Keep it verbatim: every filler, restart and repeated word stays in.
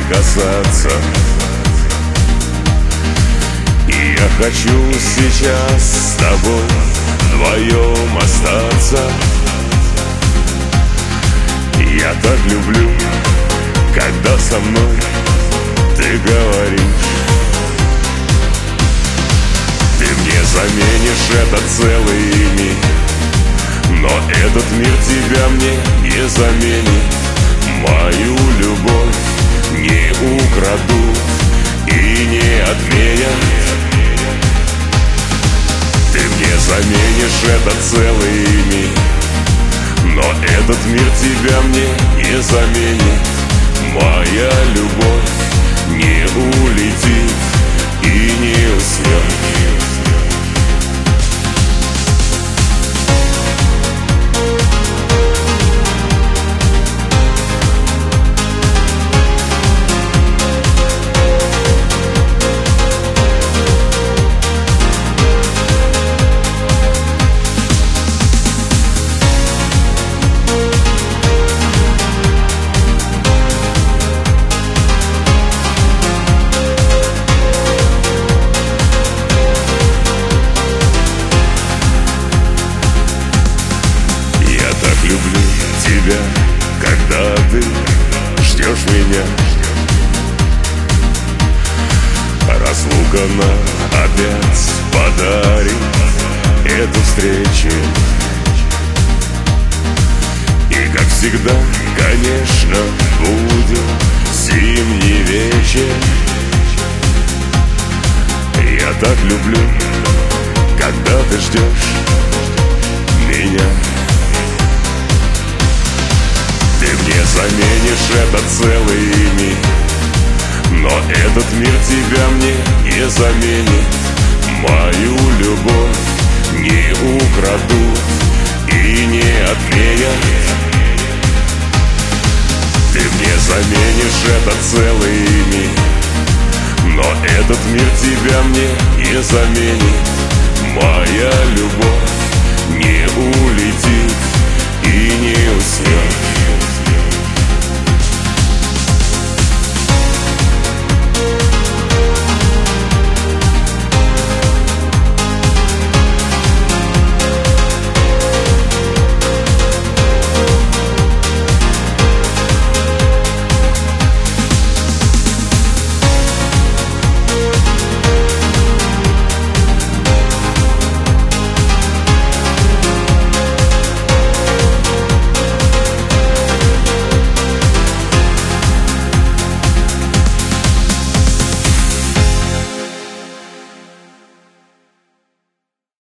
касаться. И я хочу сейчас с тобой вдвоем остаться. Я так люблю, когда со мной ты говоришь. Ты мне заменишь этот целый мир, но этот мир тебя мне не заменит. Мою любовь не украдут и не отменят. Ты мне заменишь этот целый мир, но этот мир тебя мне не заменит. Моя любовь не улетит и не уснет. Люблю тебя, когда ты ждешь меня. Разлука нам опять подарит эту встречу. И как всегда, конечно, будет зимний вечер. Я так люблю, когда ты ждешь меня. Ты мне заменишь этот целый мир, но этот мир тебя мне не заменит. Мою любовь не украдут и не отменят. Ты мне заменишь этот целый мир, но этот мир тебя мне не заменит. Моя любовь не улетит и не уснет.